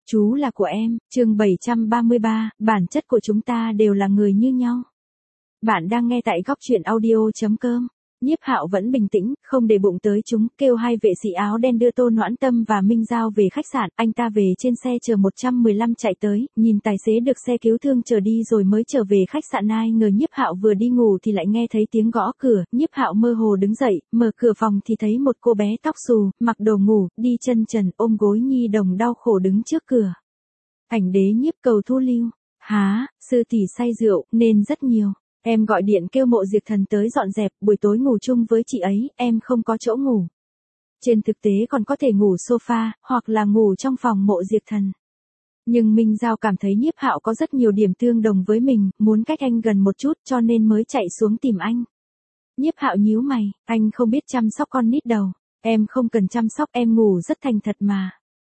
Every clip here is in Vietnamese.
Chú là của em, chương 733, bản chất của chúng ta đều là người như nhau. Bạn đang nghe tại góc truyện audio.com. Nhiếp Hạo vẫn bình tĩnh, không để bụng tới chúng, kêu hai vệ sĩ áo đen đưa Tô Noãn Tâm và Minh Giao về khách sạn, anh ta về trên xe chờ 115 chạy tới, nhìn tài xế được xe cứu thương chở đi rồi mới trở về khách sạn. Ai ngờ Nhiếp Hạo vừa đi ngủ thì lại nghe thấy tiếng gõ cửa, Nhiếp Hạo mơ hồ đứng dậy, mở cửa phòng thì thấy một cô bé tóc xù, mặc đồ ngủ, đi chân trần, ôm gối nhi đồng đau khổ đứng trước cửa. Ảnh đế Nhiếp cầu thu lưu. Há, sư tỷ say rượu, nên rất nhiều. Em gọi điện kêu Mộ Diệt Thần tới dọn dẹp, buổi tối ngủ chung với chị ấy, em không có chỗ ngủ. Trên thực tế còn có thể ngủ sofa, hoặc là ngủ trong phòng Mộ Diệt Thần. Nhưng Minh Giao cảm thấy Nhiếp Hạo có rất nhiều điểm tương đồng với mình, muốn cách anh gần một chút cho nên mới chạy xuống tìm anh. Nhiếp Hạo nhíu mày, anh không biết chăm sóc con nít đâu. Em không cần chăm sóc, em ngủ rất thành thật mà.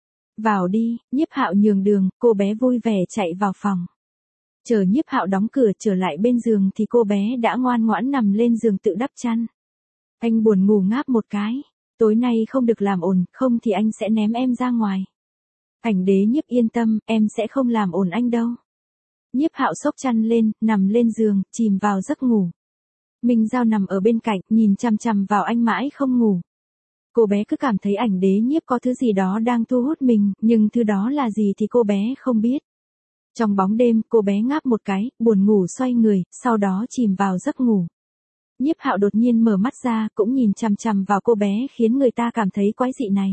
Vào đi, Nhiếp Hạo nhường đường, cô bé vui vẻ chạy vào phòng. Chờ Nhiếp Hạo đóng cửa trở lại bên giường thì cô bé đã ngoan ngoãn nằm lên giường tự đắp chăn. Anh buồn ngủ ngáp một cái. Tối nay không được làm ồn, không thì anh sẽ ném em ra ngoài. Ảnh đế Nhiếp yên tâm, em sẽ không làm ồn anh đâu. Nhiếp Hạo xốc chăn lên, nằm lên giường, chìm vào giấc ngủ. Minh Giao nằm ở bên cạnh, nhìn chằm chằm vào anh mãi không ngủ. Cô bé cứ cảm thấy ảnh đế Nhiếp có thứ gì đó đang thu hút mình, nhưng thứ đó là gì thì cô bé không biết. Trong bóng đêm, cô bé ngáp một cái, buồn ngủ xoay người, sau đó chìm vào giấc ngủ. Nhiếp Hạo đột nhiên mở mắt ra, cũng nhìn chằm chằm vào cô bé khiến người ta cảm thấy quái dị này.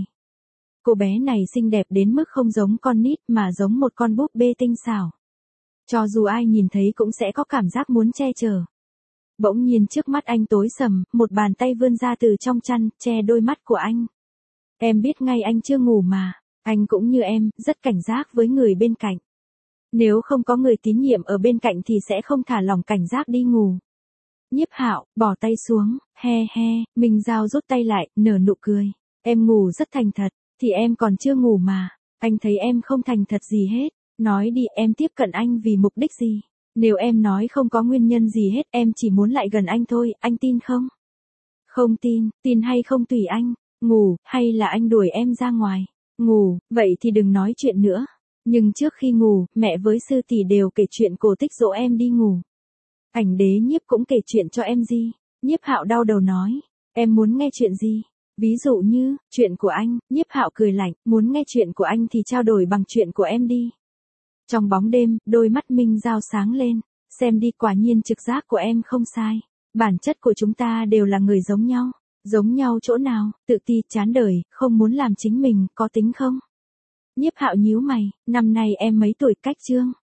Cô bé này xinh đẹp đến mức không giống con nít mà giống một con búp bê tinh xảo. Cho dù ai nhìn thấy cũng sẽ có cảm giác muốn che chở. Bỗng nhiên trước mắt anh tối sầm, một bàn tay vươn ra từ trong chăn, che đôi mắt của anh. Em biết ngay anh chưa ngủ mà, anh cũng như em, rất cảnh giác với người bên cạnh. Nếu không có người tín nhiệm ở bên cạnh thì sẽ không thả lỏng cảnh giác đi ngủ. Nhiếp Hạo, bỏ tay xuống, he he, Minh Giao rút tay lại, nở nụ cười. Em ngủ rất thành thật, thì em còn chưa ngủ mà, anh thấy em không thành thật gì hết. Nói đi, em tiếp cận anh vì mục đích gì? Nếu em nói không có nguyên nhân gì hết, em chỉ muốn lại gần anh thôi, anh tin không? Không tin, tin hay không tùy anh. Ngủ, hay là anh đuổi em ra ngoài? Ngủ, vậy thì đừng nói chuyện nữa. Nhưng trước khi ngủ, mẹ với sư tỷ đều kể chuyện cổ tích dỗ em đi ngủ. Ảnh đế Nhiếp cũng kể chuyện cho em gì. Nhiếp Hạo đau đầu nói, em muốn nghe chuyện gì? Ví dụ như, chuyện của anh. Nhiếp Hạo cười lạnh, muốn nghe chuyện của anh thì trao đổi bằng chuyện của em đi. Trong bóng đêm, đôi mắt Minh Giao sáng lên, xem đi, quả nhiên trực giác của em không sai. Bản chất của chúng ta đều là người giống nhau. Giống nhau chỗ nào? Tự ti, chán đời, không muốn làm chính mình, có tính không? Nhiếp Hạo nhíu mày, năm nay em mấy tuổi? Cách chương